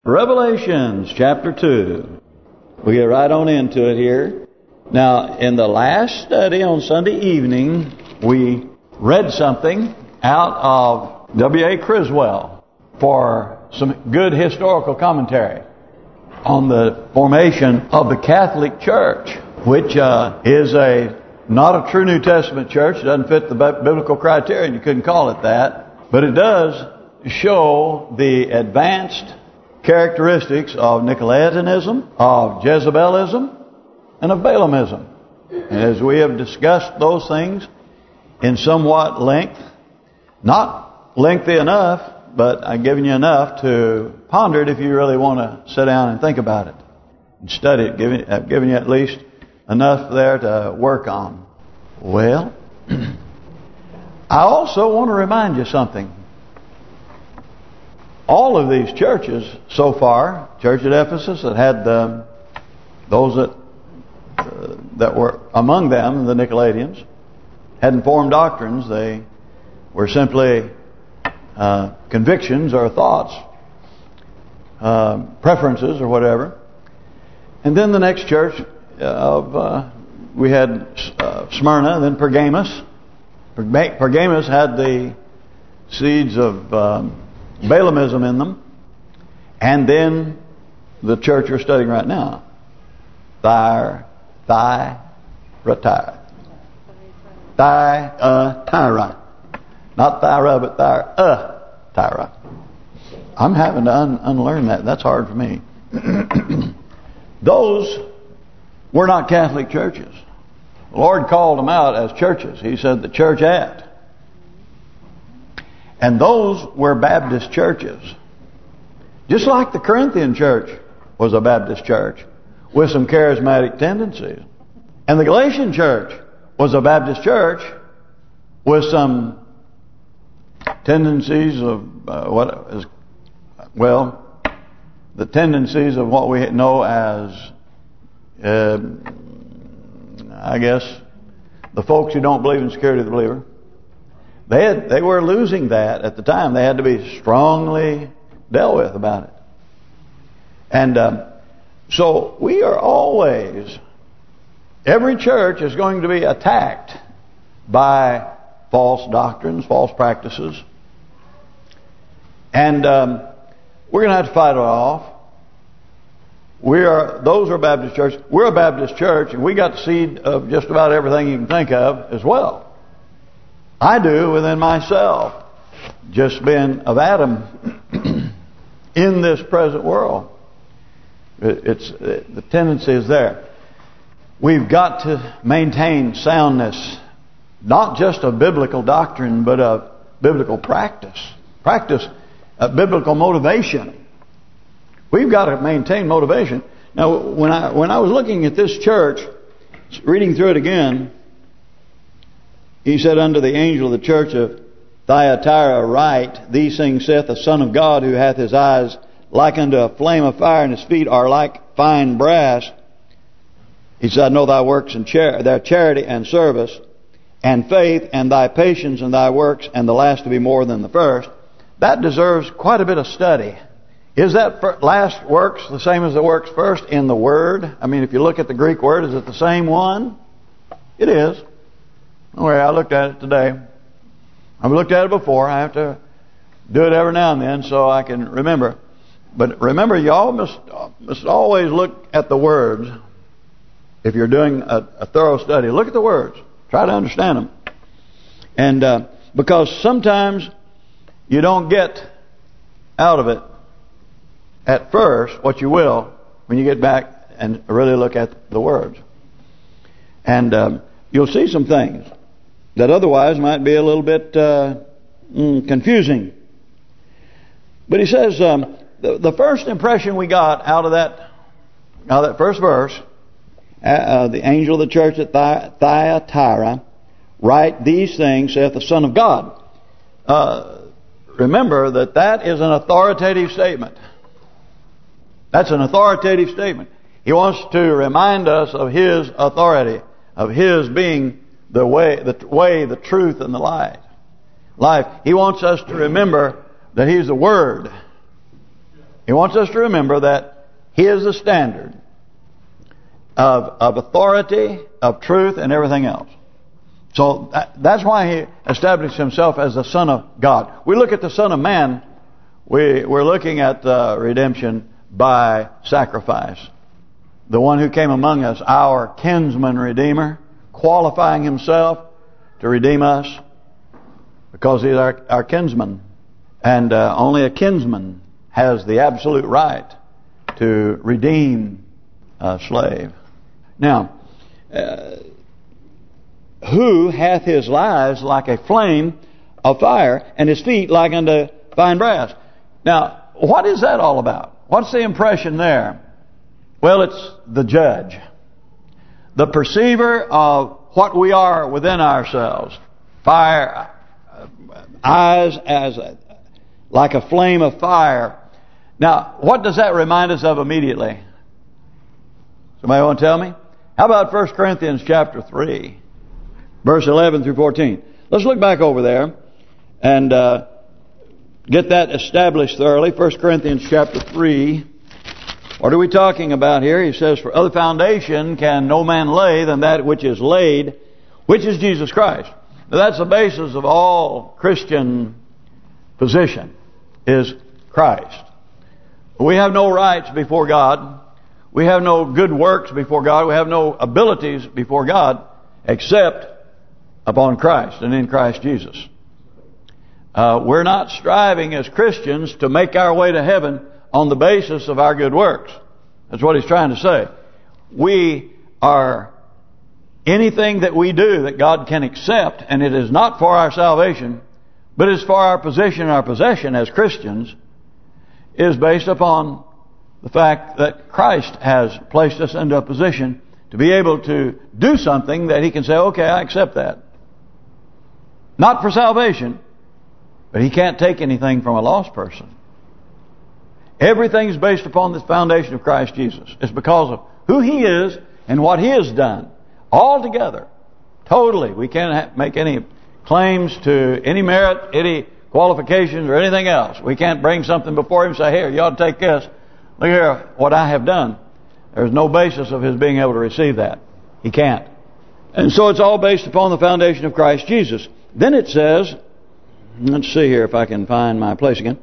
Revelations chapter 2. We get right on into it here. Now, in the last study on Sunday evening, we read something out of W.A. Criswell for some good historical commentary on the formation of the Catholic Church, which is not a true New Testament church. It doesn't fit the biblical criterion. You couldn't call it that. But it does show the advanced characteristics of Nicolaitanism, of Jezebelism, and of Balaamism. And as we have discussed those things in somewhat length, not lengthy enough, but I've given you enough to ponder it if you really want to sit down and think about it and study it. I've given you at least enough there to work on. Well, I also want to remind you something. All of these churches so far, church at Ephesus that had those that were among them, the Nicolaitans, hadn't formed doctrines. They were simply convictions or thoughts, preferences or whatever. And then the next church we had Smyrna, then Pergamos. Pergamos had the seeds of Balaamism in them, and then the church we're studying right now, Thyatira, not Thyra, but Thyatira. I'm having to unlearn that. That's hard for me. Those were not Catholic churches. The Lord called them out as churches. He said the church at. And those were Baptist churches. Just like the Corinthian church was a Baptist church with some charismatic tendencies. And the Galatian church was a Baptist church with some tendencies of the tendencies of what we know as, I guess, the folks who don't believe in security of the believer. They were losing that at the time. They had to be strongly dealt with about it. And so we are always, every church is going to be attacked by false doctrines, false practices. And we're going to have to fight it off. Those are Baptist churches. We're a Baptist church, and we got the seed of just about everything you can think of as well. I do within myself, just being of Adam in this present world. The tendency is there. We've got to maintain soundness, not just of biblical doctrine, but of biblical practice. Biblical motivation. We've got to maintain motivation. Now, when I was looking at this church, reading through it again, he said unto the angel of the church of Thyatira, write, these things saith the Son of God, who hath his eyes like unto a flame of fire, and his feet are like fine brass. He said, I know thy works and their charity and service, and faith, and thy patience, and thy works, and the last to be more than the first. That deserves quite a bit of study. Is that last works the same as the works first in the Word? I mean, if you look at the Greek word, is it the same one? It is. Anyway, I looked at it today. I've looked at it before. I have to do it every now and then so I can remember. But remember, y'all must always look at the words. If you're doing a thorough study, look at the words. Try to understand them. And because sometimes you don't get out of it at first what you will when you get back and really look at the words. And you'll see some things that otherwise might be a little bit confusing. But he says the first impression we got out of that first verse, the angel of the church at Thyatira, write these things, saith the Son of God. Remember that is an authoritative statement. That's an authoritative statement. He wants to remind us of His authority, of His being the way, the truth, and the life. He wants us to remember that He's the Word. He wants us to remember that He is the standard of authority, of truth, and everything else. So that's why He established Himself as the Son of God. We look at the Son of Man, we're looking at redemption by sacrifice. The one who came among us, our kinsman redeemer, qualifying Himself to redeem us because He's our kinsman. And only a kinsman has the absolute right to redeem a slave. Now, who hath his lives like a flame of fire, and his feet like unto fine brass? Now, what is that all about? What's the impression there? Well, it's the judge, the perceiver of what we are within ourselves. Fire, eyes as like a flame of fire. Now, what does that remind us of immediately? Somebody want to tell me? How about 1 Corinthians chapter 3, verse 11 through 14? Let's look back over there and get that established thoroughly. 1 Corinthians chapter 3. What are we talking about here? He says, for other foundation can no man lay than that which is laid, which is Jesus Christ. Now that's the basis of all Christian position, is Christ. We have no rights before God. We have no good works before God. We have no abilities before God except upon Christ and in Christ Jesus. We're not striving as Christians to make our way to heaven on the basis of our good works. That's what he's trying to say. We are anything that we do that God can accept, and it is not for our salvation, but is for our position and our possession as Christians, is based upon the fact that Christ has placed us into a position to be able to do something that He can say, okay, I accept that. Not for salvation, but He can't take anything from a lost person. Everything is based upon this foundation of Christ Jesus. It's because of who He is and what He has done. All together. Totally. We can't make any claims to any merit, any qualifications or anything else. We can't bring something before Him and say, here, you ought to take this. Look here, what I have done. There's no basis of His being able to receive that. He can't. And so it's all based upon the foundation of Christ Jesus. Then it says, let's see here if I can find my place again.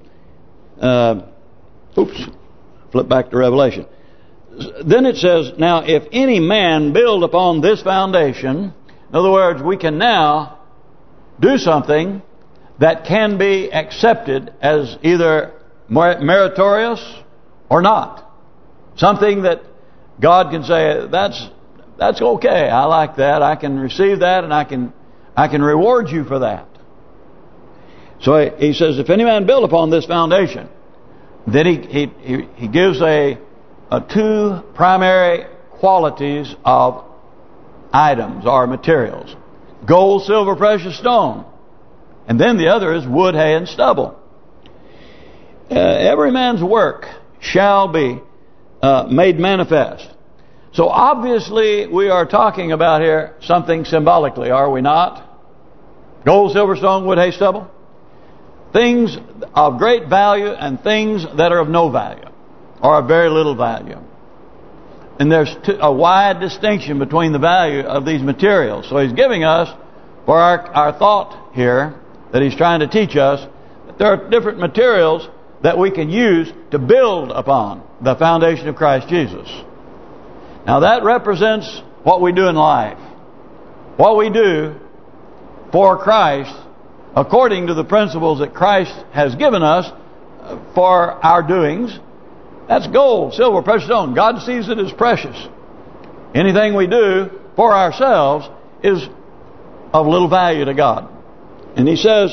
Flip back to Revelation. Then it says, now if any man build upon this foundation, in other words, we can now do something that can be accepted as either meritorious or not. Something that God can say, that's okay, I like that, I can receive that, and I can reward you for that. So he says, if any man build upon this foundation, then he gives a two primary qualities of items or materials: gold, silver, precious stone, and then the other is wood, hay, and stubble. Every man's work shall be made manifest. So obviously we are talking about here something symbolically, are we not? Gold, silver, stone, wood, hay, stubble. Things of great value and things that are of no value, or of very little value. And there's a wide distinction between the value of these materials. So he's giving us, for our thought here, that he's trying to teach us, that there are different materials that we can use to build upon the foundation of Christ Jesus. Now that represents what we do in life. What we do for Christ, according to the principles that Christ has given us for our doings. That's gold, silver, precious stone. God sees it as precious. Anything we do for ourselves is of little value to God. And he says,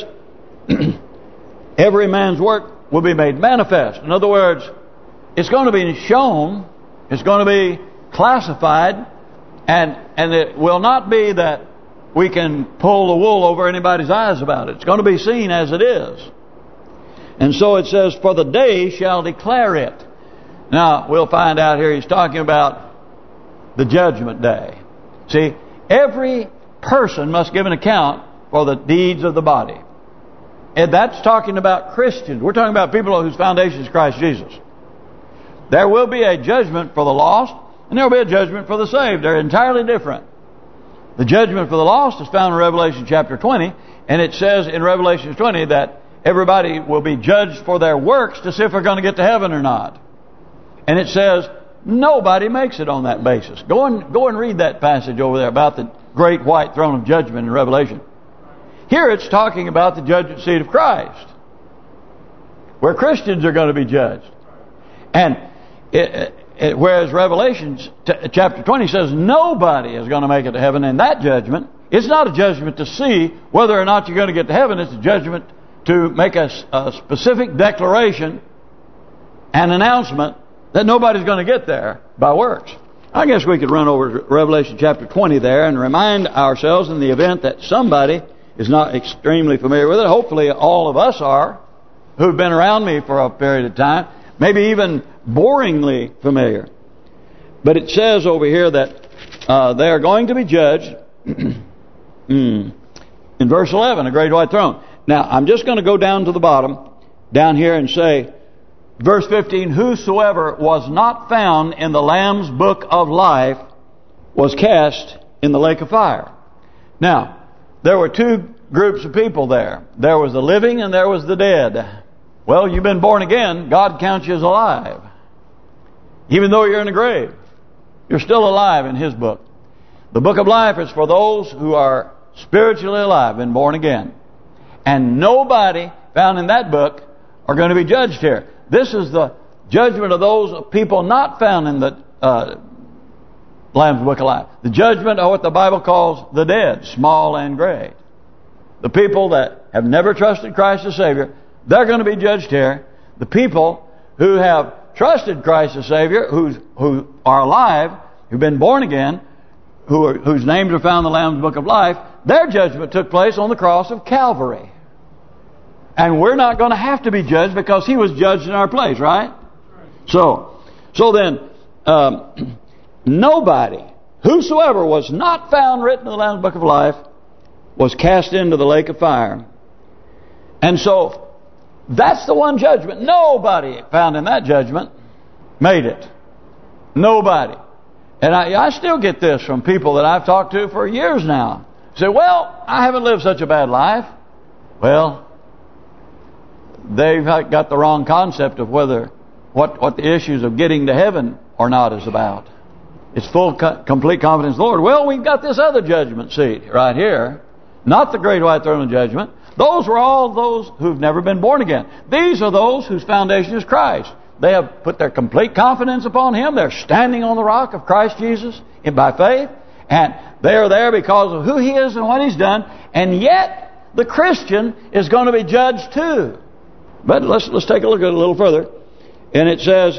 every man's work will be made manifest. In other words, it's going to be shown, it's going to be classified, and it will not be that we can pull the wool over anybody's eyes about it. It's going to be seen as it is. And so it says, for the day shall declare it. Now, we'll find out here he's talking about the judgment day. See, every person must give an account for the deeds of the body. And that's talking about Christians. We're talking about people whose foundation is Christ Jesus. There will be a judgment for the lost, and there will be a judgment for the saved. They're entirely different. The judgment for the lost is found in Revelation chapter 20, and it says in Revelation 20 that everybody will be judged for their works to see if they're going to get to heaven or not. And it says nobody makes it on that basis. Go and read that passage over there about the great white throne of judgment in Revelation. Here it's talking about the judgment seat of Christ, where Christians are going to be judged. And whereas Revelation chapter 20 says nobody is going to make it to heaven in that judgment, it's not a judgment to see whether or not you're going to get to heaven. It's a judgment to make a specific declaration and announcement that nobody's going to get there by works. I guess we could run over to Revelation chapter 20 there and remind ourselves in the event that somebody is not extremely familiar with it. Hopefully all of us are, who've been around me for a period of time, maybe even boringly familiar. But it says over here that they are going to be judged in verse 11, a great white throne. Now, I'm just going to go down to the bottom, down here, and say, verse 15, whosoever was not found in the Lamb's book of life was cast in the lake of fire. Now, there were two groups of people there. There was the living and there was the dead. Well, you've been born again, God counts you as alive. Even though you're in the grave, you're still alive in His book. The book of life is for those who are spiritually alive and born again. And nobody found in that book are going to be judged here. This is the judgment of those people not found in the Lamb's book of life. The judgment of what the Bible calls the dead, small and great. The people that have never trusted Christ as Savior, they're going to be judged here. The people who have trusted Christ as Savior, who are alive, who've been born again, whose names are found in the Lamb's book of life, their judgment took place on the cross of Calvary. And we're not going to have to be judged because He was judged in our place, right? So then, nobody, whosoever was not found written in the Lamb's book of life, was cast into the lake of fire. And so, that's the one judgment. Nobody found in that judgment made it. Nobody. And I still get this from people that I've talked to for years now. Say, well, I haven't lived such a bad life. Well, they've got the wrong concept of what the issues of getting to heaven or not is about. It's full, complete confidence in the Lord. Well, we've got this other judgment seat right here. Not the great white throne of judgment. Those were all those who've never been born again. These are those whose foundation is Christ. They have put their complete confidence upon Him. They're standing on the rock of Christ Jesus by faith. And they are there because of who He is and what He's done. And yet, the Christian is going to be judged too. But let's take a look at it a little further. And it says,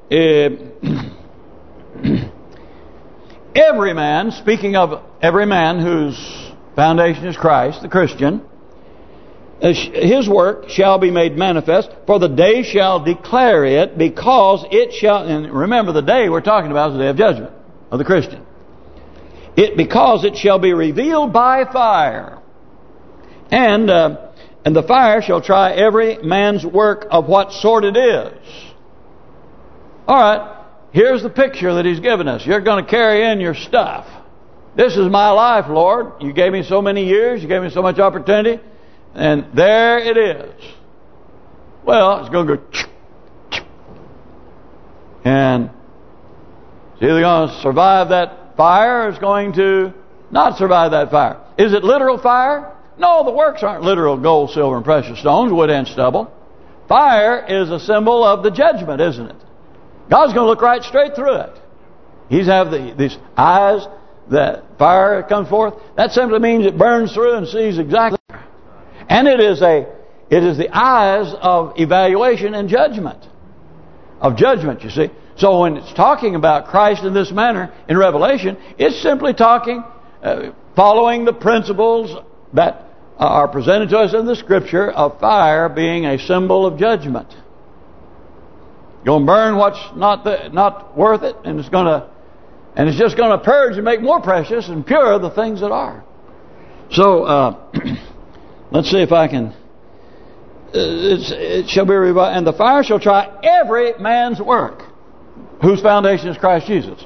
every man, speaking of every man whose foundation is Christ, the Christian, his work shall be made manifest, for the day shall declare it, because it shall... And remember, the day we're talking about is the day of judgment of the Christian. Because it shall be revealed by fire. And the fire shall try every man's work of what sort it is. All right, here's the picture that He's given us. You're going to carry in your stuff. This is my life, Lord. You gave me so many years. You gave me so much opportunity. And there it is. Well, it's going to go... And it's either going to survive that fire or it's going to not survive that fire. Is it literal fire? No, the works aren't literal gold, silver, and precious stones, wood and stubble. Fire is a symbol of the judgment, isn't it? God's going to look right straight through it. He's have these eyes that fire comes forth. That simply means it burns through and sees exactly. And it is the eyes of evaluation and judgment. Of judgment, you see. So when it's talking about Christ in this manner in Revelation, it's simply talking, following the principles that are presented to us in the Scripture of fire being a symbol of judgment. You're going to burn what's not worth it, and it's just going to purge and make more precious and pure the things that are. So let's see if I can. It shall be revived, and the fire shall try every man's work. whose foundation is Christ Jesus.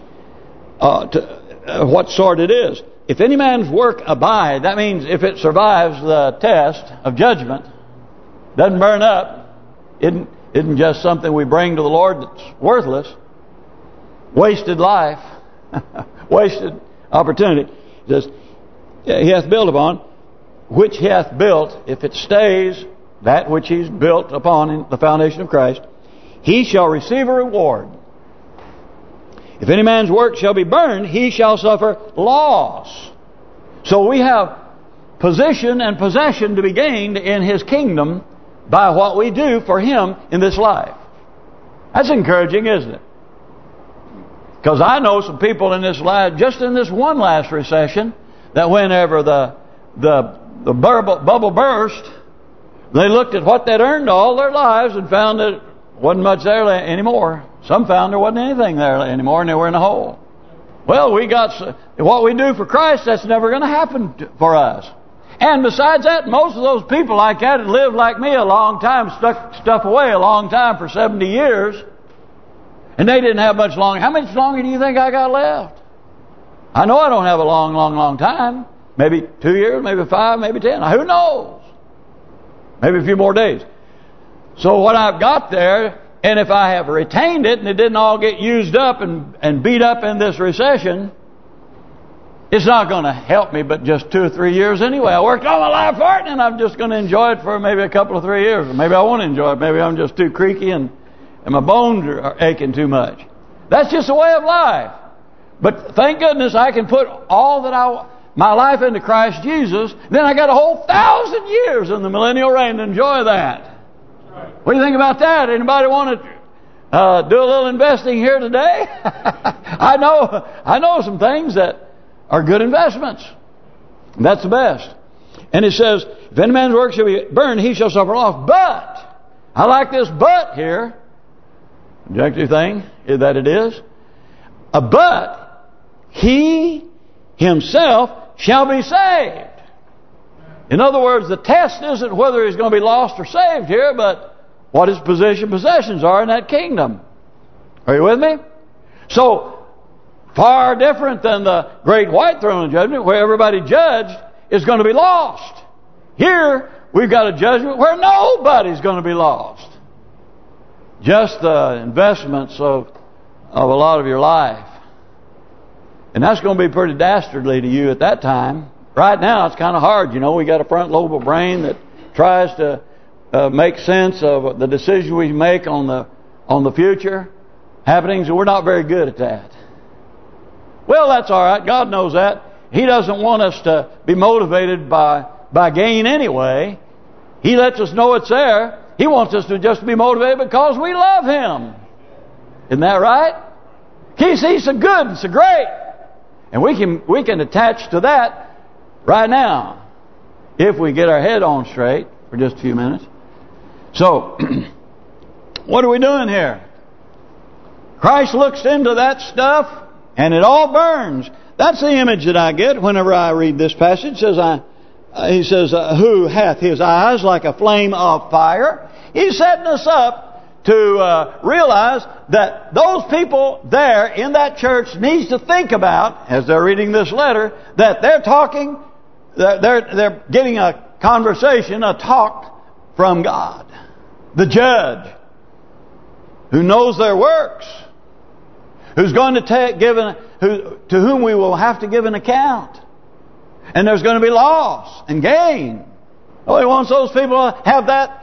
What sort it is. If any man's work abide, that means if it survives the test of judgment, doesn't burn up, isn't just something we bring to the Lord that's worthless, wasted life, wasted opportunity. It says, he hath built upon, which he hath built, if it stays, that which he's built upon in the foundation of Christ, he shall receive a reward. If any man's work shall be burned, he shall suffer loss. So we have position and possession to be gained in his kingdom by what we do for him in this life. That's encouraging, isn't it? Because I know some people in this life, just in this one last recession, that whenever the bubble burst, they looked at what they'd earned all their lives and found that it wasn't much there anymore. Some found there wasn't anything there anymore, and they were in a hole. Well, we got what we do for Christ. That's never going to happen for us. And besides that, most of those people like that had lived like me a long time, stuck stuff away a long time for 70 years, and they didn't have much longer. How much longer do you think I got left? I know I don't have a long time. Maybe 2 years, maybe 5, maybe 10. Who knows? Maybe a few more days. So what I've got there, and if I have retained it and it didn't all get used up and beat up in this recession, it's not going to help me but just 2 or 3 years anyway. I worked all my life for it, and I'm just going to enjoy it for maybe a couple of 3 years. Or maybe I won't enjoy it. Maybe I'm just too creaky and my bones are aching too much. That's just a way of life. But thank goodness I can put all that my life into Christ Jesus. Then I got a whole 1,000 years in the millennial reign to enjoy that. What do you think about that? Anybody want to do a little investing here today? I know some things that are good investments. That's the best. And it says, if any man's work shall be burned, he shall suffer loss. But, I like this but here. Objective thing is that it is. But, he himself shall be saved. In other words, the test isn't whether he's going to be lost or saved here, but what his possessions are in that kingdom. Are you with me? So, far different than the great white throne of judgment, where everybody judged is going to be lost. Here, we've got a judgment where nobody's going to be lost. Just the investments of a lot of your life. And that's going to be pretty dastardly to you at that time. Right now, it's kind of hard. You know, we got a front lobe of brain that tries to make sense of the decisions we make on the future happenings, and we're not very good at that. Well, that's all right. God knows that. He doesn't want us to be motivated by gain anyway. He lets us know it's there. He wants us to just be motivated because we love Him. Isn't that right? He's so good and so great. And we can attach to that right now if we get our head on straight for just a few minutes. So, what are we doing here? Christ looks into that stuff and it all burns. That's the image that I get whenever I read this passage. He says, who hath his eyes like a flame of fire? He's setting us up to realize that those people there in that church needs to think about, as they're reading this letter, that they're talking, they're getting a conversation, a talk from God, the judge, who knows their works, who's going to to whom we will have to give an account, and there's going to be loss and gain. Oh, He wants those people to have that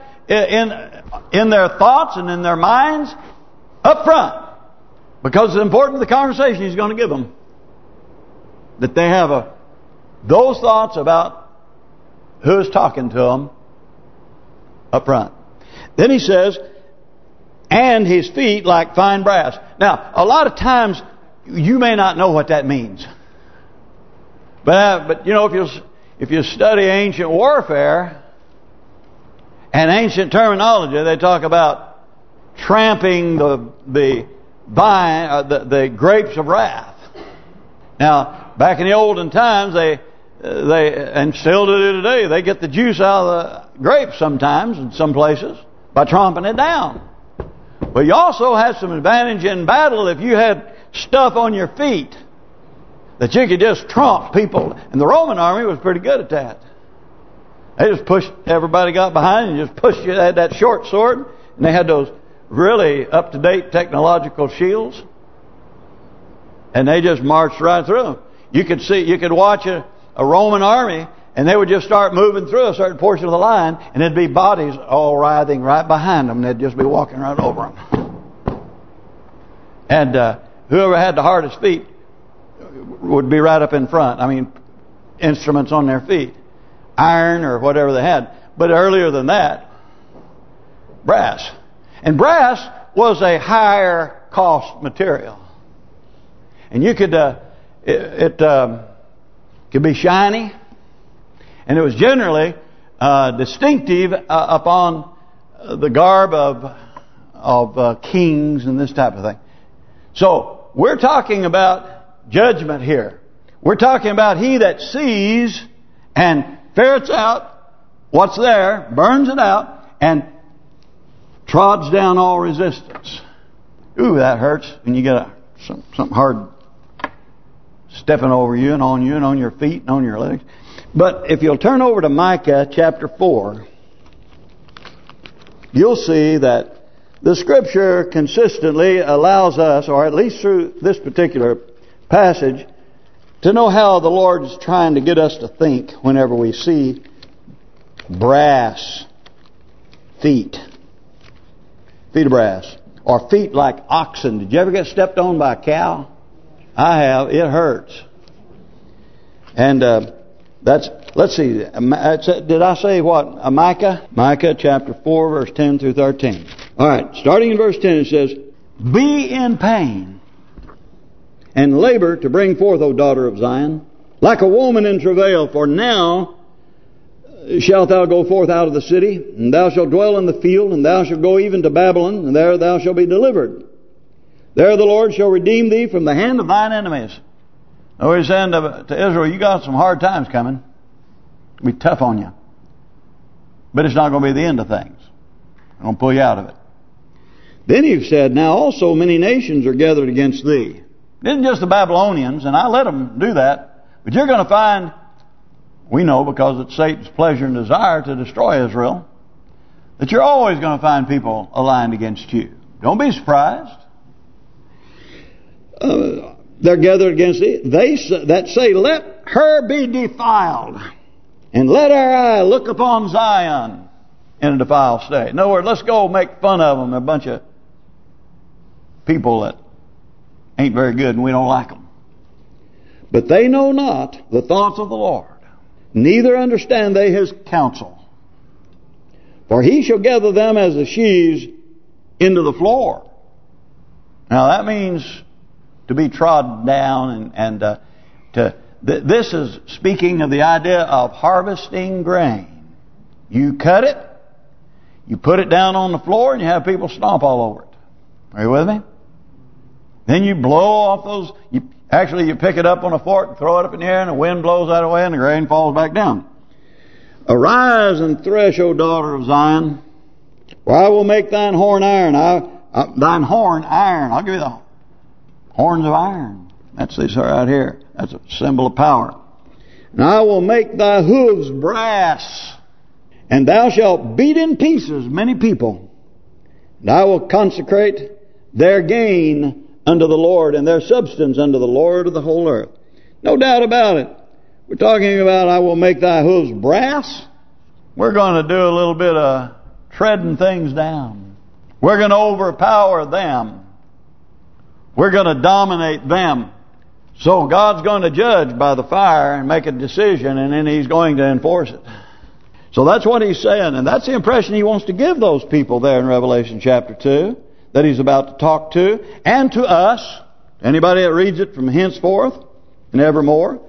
in their thoughts and in their minds up front, because it's important to the conversation He's going to give them, that they have those thoughts about who is talking to them up front. Then he says, and his feet like fine brass. Now, a lot of times you may not know what that means, but you know, if you study ancient warfare and ancient terminology, they talk about tramping the grapes of wrath. Now, back in the olden times, they and still do today, they get the juice out of the grapes sometimes in some places by tromping it down. But you also had some advantage in battle if you had stuff on your feet that you could just trump people. And the Roman army was pretty good at that. They just pushed, everybody got behind and just pushed you. They had that short sword, and they had those really up-to-date technological shields. And they just marched right through them. You could watch a Roman army, and they would just start moving through a certain portion of the line, and there'd be bodies all writhing right behind them. They'd just be walking right over them. And whoever had the hardest feet would be right up in front. I mean, instruments on their feet. Iron or whatever they had. But earlier than that, brass. And brass was a higher cost material. And you could, it could be shiny. And it was generally distinctive upon the garb of kings and this type of thing. So, we're talking about judgment here. We're talking about he that sees and ferrets out what's there, burns it out, and trods down all resistance. Ooh, that hurts when you get something hard stepping over you and on your feet and on your legs. But if you'll turn over to Micah chapter 4, you'll see that the Scripture consistently allows us, or at least through this particular passage, to know how the Lord is trying to get us to think whenever we see brass feet. Feet of brass. Or feet like oxen. Did you ever get stepped on by a cow? I have. It hurts. And let's see. Did I say what? Micah? Micah chapter 4 verse 10 through 13. Alright, starting in verse 10 it says, Be in pain and labor to bring forth, O daughter of Zion, like a woman in travail, for now shalt thou go forth out of the city, and thou shalt dwell in the field, and thou shalt go even to Babylon, and there thou shalt be delivered. There the Lord shall redeem thee from the hand of thine enemies. Now he's saying to Israel, you got some hard times coming. It'll be tough on you. But it's not going to be the end of things. I'm going to pull you out of it. Then he said, Now also many nations are gathered against thee. It isn't just the Babylonians, and I let them do that. But you're going to find, we know because it's Satan's pleasure and desire to destroy Israel, that you're always going to find people aligned against you. Don't be surprised. They're gathered against thee. They that say, Let her be defiled, and let our eye look upon Zion in a defiled state. In other words, let's go make fun of them. They're a bunch of people that ain't very good and we don't like them. But they know not the thoughts of the Lord, neither understand they his counsel. For he shall gather them as the sheaves into the floor. Now that means to be trodden down and this is speaking of the idea of harvesting grain. You cut it, you put it down on the floor, and you have people stomp all over it. Are you with me? Then you blow off those. You pick it up on a fork and throw it up in the air, and the wind blows that away, and the grain falls back down. Arise and thresh, O daughter of Zion, for I will make thine horn iron. Thine horn iron. I'll give you the horns of iron. That's this right here. That's a symbol of power. And I will make thy hooves brass, and thou shalt beat in pieces many people. And I will consecrate their gain unto the Lord, and their substance unto the Lord of the whole earth. No doubt about it. We're talking about I will make thy hooves brass. We're going to do a little bit of treading things down. We're going to overpower them. We're going to dominate them. So God's going to judge by the fire and make a decision, and then he's going to enforce it. So that's what he's saying, and that's the impression he wants to give those people there in Revelation chapter 2. That he's about to talk to, and to us, anybody that reads it from henceforth and evermore.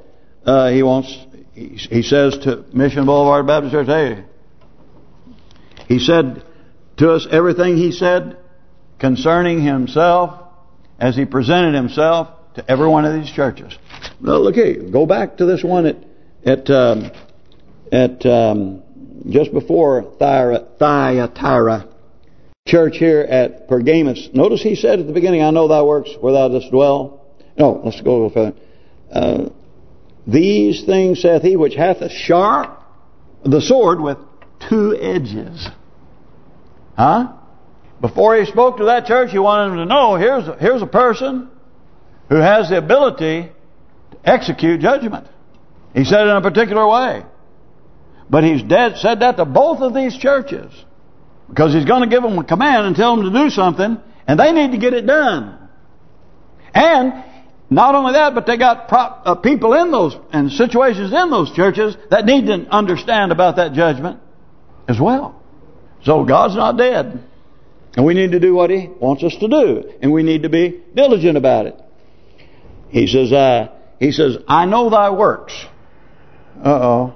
He says to Mission Boulevard Baptist Church, hey, he said to us everything he said concerning himself as he presented himself to every one of these churches. Well, look here, go back to this one at just before Thyatira. church here at Pergamos. Notice he said at the beginning, I know thy works where thou dost dwell. No, let's go a little further. These things saith he which hath the sword with two edges. Huh? Before he spoke to that church, he wanted them to know, here's a person who has the ability to execute judgment. He said it in a particular way. But he's said that to both of these churches. Because he's going to give them a command and tell them to do something, and they need to get it done. And not only that, but they got people in those and situations in those churches that need to understand about that judgment as well. So God's not dead. And we need to do what He wants us to do. And we need to be diligent about it. He says, I know thy works. Uh-oh.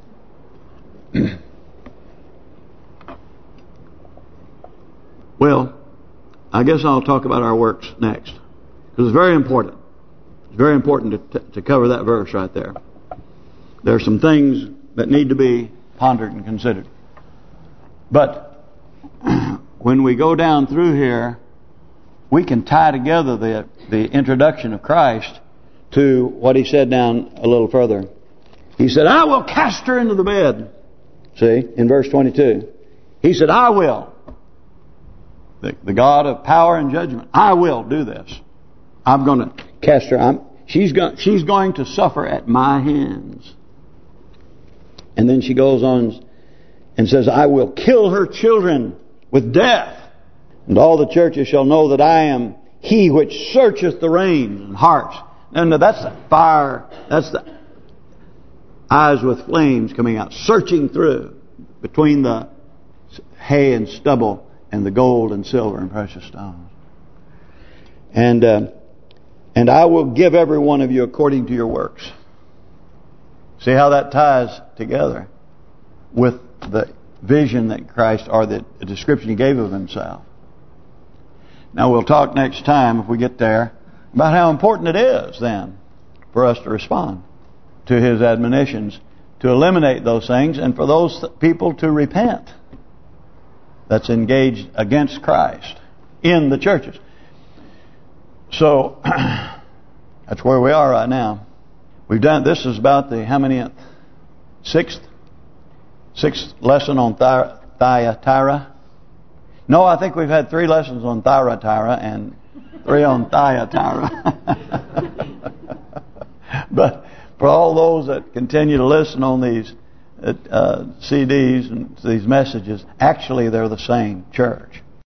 Well, I guess I'll talk about our works next. Because it's very important. It's very important to cover that verse right there. There are some things that need to be pondered and considered. But when we go down through here, we can tie together the introduction of Christ to what He said down a little further. He said, I will cast her into the bed. See, in verse 22. He said, I will. The God of power and judgment. I will do this. I'm going to cast her. She's going to suffer at my hands. And then she goes on and says, I will kill her children with death. And all the churches shall know that I am He which searcheth the reins and hearts. And that's the fire. That's the eyes with flames coming out, searching through between the hay and stubble and the gold and silver and precious stones. And I will give every one of you according to your works. See how that ties together with the vision that Christ, or the description He gave of Himself. Now we'll talk next time, if we get there, about how important it is then for us to respond to His admonitions, to eliminate those things, and for those people to repent that's engaged against Christ in the churches. So that's where we are right now. We've done, this is about the how many? Sixth lesson on Thyatira. No, I think we've had 3 lessons on Thyatira and 3 on Thyatira. But for all those that continue to listen on these CDs and these messages, actually they're the same church.